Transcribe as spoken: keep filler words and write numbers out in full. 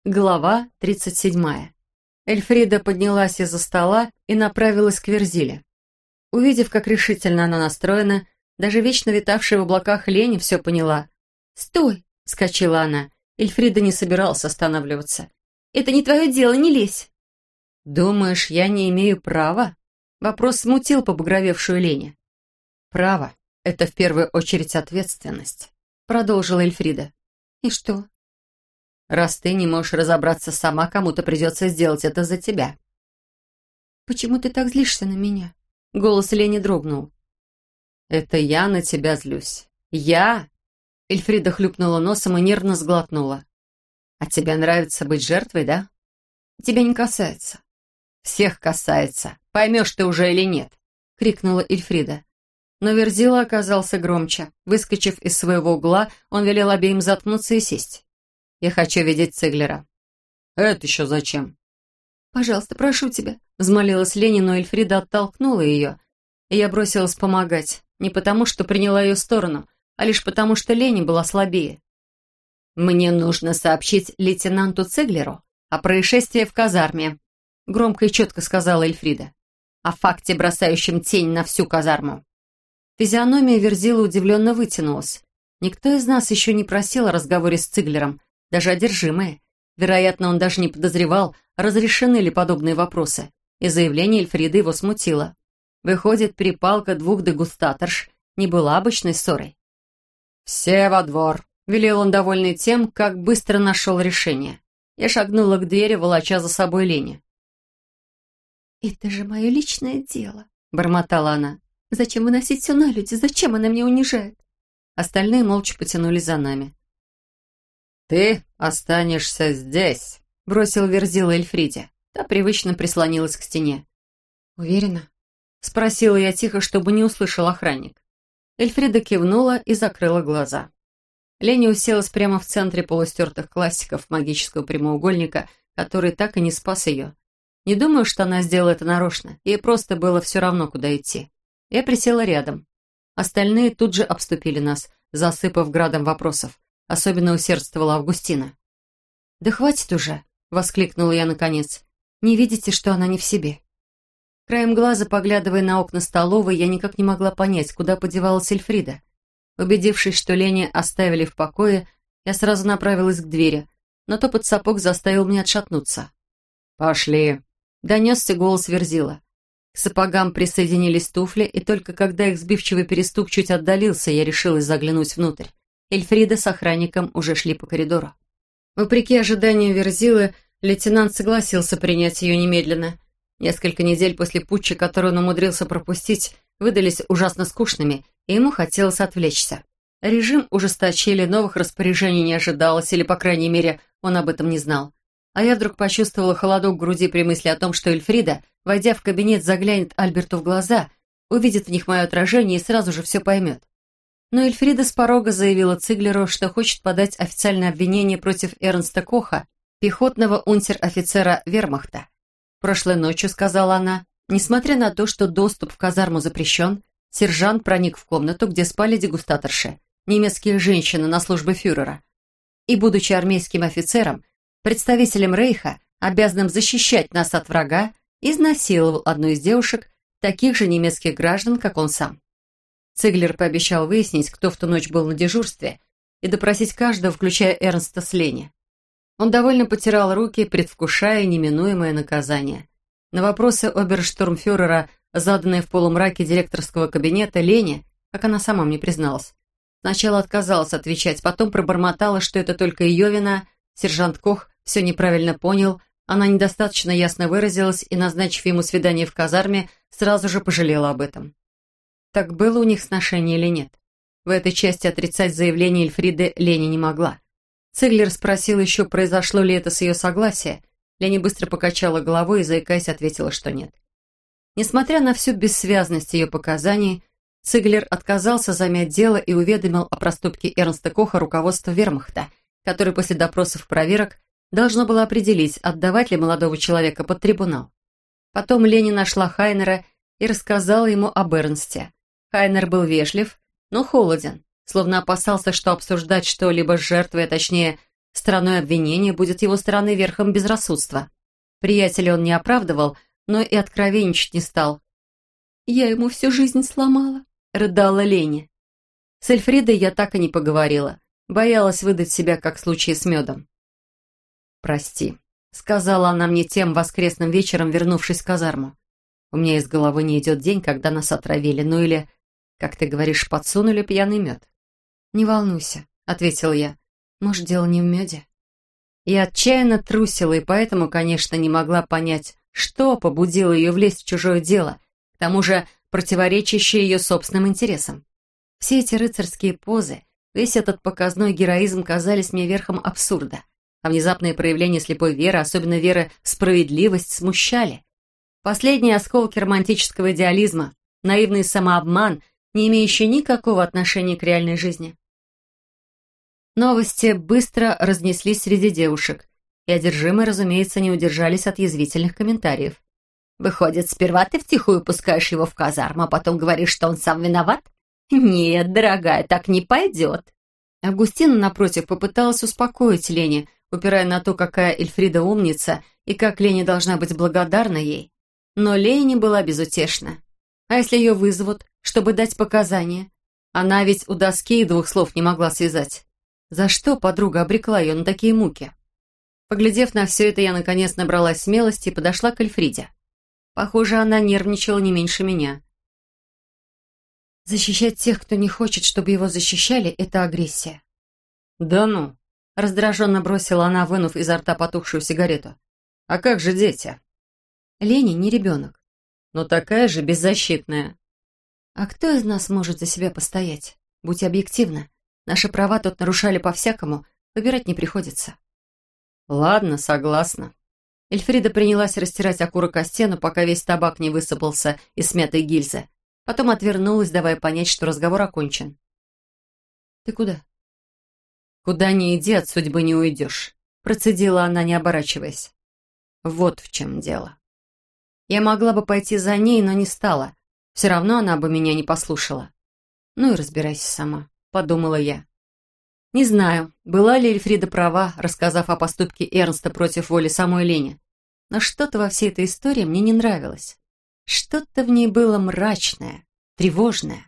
Глава тридцать седьмая. Эльфрида поднялась из-за стола и направилась к Верзиле. Увидев, как решительно она настроена, даже вечно витавшая в облаках Лени все поняла. «Стой!» — вскочила она. Эльфрида не собиралась останавливаться. «Это не твое дело, не лезь!» «Думаешь, я не имею права?» Вопрос смутил побагровевшую Лени. «Право — это в первую очередь ответственность», — продолжила Эльфрида. «И что?» «Раз ты не можешь разобраться сама, кому-то придется сделать это за тебя». «Почему ты так злишься на меня?» Голос Лени дрогнул. «Это я на тебя злюсь. Я?» Эльфрида хлюпнула носом и нервно сглотнула. «А тебе нравится быть жертвой, да?» «Тебя не касается». «Всех касается. Поймешь ты уже или нет?» — крикнула Эльфрида. Но Верзила оказался громче. Выскочив из своего угла, он велел обеим заткнуться и сесть. «Я хочу видеть Циглера». «Это еще зачем?» «Пожалуйста, прошу тебя», — взмолилась Лени, но Эльфрида оттолкнула ее. И я бросилась помогать. Не потому, что приняла ее сторону, а лишь потому, что Лени была слабее. «Мне нужно сообщить лейтенанту Циглеру о происшествии в казарме», — громко и четко сказала Эльфрида. «О факте, бросающем тень на всю казарму». Физиономия Верзила удивленно вытянулась. Никто из нас еще не просил о разговоре с Циглером, даже одержимые. Вероятно, он даже не подозревал, разрешены ли подобные вопросы, и заявление Эльфриды его смутило. Выходит, перепалка двух дегустаторш не была обычной ссорой. «Все во двор», — велел он, довольный тем, как быстро нашел решение. Я шагнула к двери, волоча за собой Лени. «Это же мое личное дело», — бормотала она. «Зачем выносить все на люди? Зачем она меня унижает?» Остальные молча потянулись за нами. «Ты останешься здесь», — бросил Верзила Эльфриде. Та привычно прислонилась к стене. «Уверена?» — спросила я тихо, чтобы не услышал охранник. Эльфрида кивнула и закрыла глаза. Лени уселась прямо в центре полустертых классиков магического прямоугольника, который так и не спас ее. Не думаю, что она сделала это нарочно, ей просто было все равно, куда идти. Я присела рядом. Остальные тут же обступили нас, засыпав градом вопросов. Особенно усердствовала Августина. «Да хватит уже!» — воскликнула я наконец. «Не видите, что она не в себе?» Краем глаза, поглядывая на окна столовой, я никак не могла понять, куда подевалась Эльфрида. Убедившись, что Лени оставили в покое, я сразу направилась к двери, но топот сапог заставил меня отшатнуться. «Пошли!» — донесся голос Верзила. К сапогам присоединились туфли, и только когда их сбивчивый перестук чуть отдалился, я решилась заглянуть внутрь. Эльфрида с охранником уже шли по коридору. Вопреки ожиданиям Верзилы, лейтенант согласился принять ее немедленно. Несколько недель после путча, который он умудрился пропустить, выдались ужасно скучными, и ему хотелось отвлечься. Режим ужесточили, новых распоряжений не ожидалось, или, по крайней мере, он об этом не знал. А я вдруг почувствовала холодок в груди при мысли о том, что Эльфрида, войдя в кабинет, заглянет Альберту в глаза, увидит в них мое отражение и сразу же все поймет. Но Эльфрида с порога заявила Циглеру, что хочет подать официальное обвинение против Эрнста Коха, пехотного унтер-офицера вермахта. Прошлой ночью, сказала она, несмотря на то, что доступ в казарму запрещен, сержант проник в комнату, где спали дегустаторши, немецкие женщины на службе фюрера, и, будучи армейским офицером, представителем Рейха, обязанным защищать нас от врага, изнасиловал одну из девушек, таких же немецких граждан, как он сам. Циглер пообещал выяснить, кто в ту ночь был на дежурстве, и допросить каждого, включая Эрнста с Лени. Он довольно потирал руки, предвкушая неминуемое наказание. На вопросы оберштурмфюрера, заданные в полумраке директорского кабинета, Лени, как она сама мне призналась, сначала отказалась отвечать, потом пробормотала, что это только ее вина, сержант Кох все неправильно понял, она недостаточно ясно выразилась и, назначив ему свидание в казарме, сразу же пожалела об этом. Так было у них сношение или нет? В этой части отрицать заявление Эльфриды Лени не могла. Циглер спросил еще, произошло ли это с ее согласия. Лени быстро покачала головой и, заикаясь, ответила, что нет. Несмотря на всю бессвязность ее показаний, Циглер отказался замять дело и уведомил о проступке Эрнста Коха руководство вермахта, который после допросов и проверок должно было определить, отдавать ли молодого человека под трибунал. Потом Лени нашла Хайнера и рассказала ему об Эрнсте. Хайнер был вежлив, но холоден, словно опасался, что обсуждать что-либо с жертвой, а точнее, стороной обвинения, будет его стороны верхом безрассудства. Приятеля он не оправдывал, но и откровенничать не стал. «Я ему всю жизнь сломала», — рыдала Леня. С Эльфридой я так и не поговорила. Боялась выдать себя, как в случае с медом. «Прости», — сказала она мне тем воскресным вечером, вернувшись в казарму. «У меня из головы не идет день, когда нас отравили, ну или, как ты говоришь, подсунули пьяный мед». «Не волнуйся», — ответил я. «Может, дело не в меде?» Я отчаянно трусила и поэтому, конечно, не могла понять, что побудило ее влезть в чужое дело, к тому же противоречащее ее собственным интересам. Все эти рыцарские позы, весь этот показной героизм казались мне верхом абсурда, а внезапные проявления слепой веры, особенно веры в справедливость, смущали. Последние осколки романтического идеализма, наивный самообман, не имеющий никакого отношения к реальной жизни. Новости быстро разнеслись среди девушек, и одержимые, разумеется, не удержались от язвительных комментариев. «Выходит, сперва ты втихую пускаешь его в казарму, а потом говоришь, что он сам виноват? Нет, дорогая, так не пойдет». Августина, напротив, попыталась успокоить Лене, упирая на то, какая Эльфрида умница и как Лене должна быть благодарна ей. Но Лене была безутешна. А если ее вызовут, чтобы дать показания? Она ведь у доски и двух слов не могла связать. За что подруга обрекла ее на такие муки? Поглядев на все это, я наконец набралась смелости и подошла к Эльфриде. Похоже, она нервничала не меньше меня. Защищать тех, кто не хочет, чтобы его защищали, это агрессия. «Да ну!» — раздраженно бросила она, вынув изо рта потухшую сигарету. «А как же дети?» «Леня не ребенок». «Но такая же беззащитная». «А кто из нас может за себя постоять? Будь объективна. Наши права тут нарушали по-всякому, выбирать не приходится». «Ладно, согласна». Эльфрида принялась растирать окурок о стену, пока весь табак не высыпался из смятой гильзы. Потом отвернулась, давая понять, что разговор окончен. «Ты куда?» «Куда ни иди, от судьбы не уйдешь», — процедила она, не оборачиваясь. «Вот в чем дело». Я могла бы пойти за ней, но не стала. Все равно она бы меня не послушала. «Ну и разбирайся сама», — подумала я. Не знаю, была ли Эльфрида права, рассказав о поступке Эрнста против воли самой Лене, но что-то во всей этой истории мне не нравилось. Что-то в ней было мрачное, тревожное.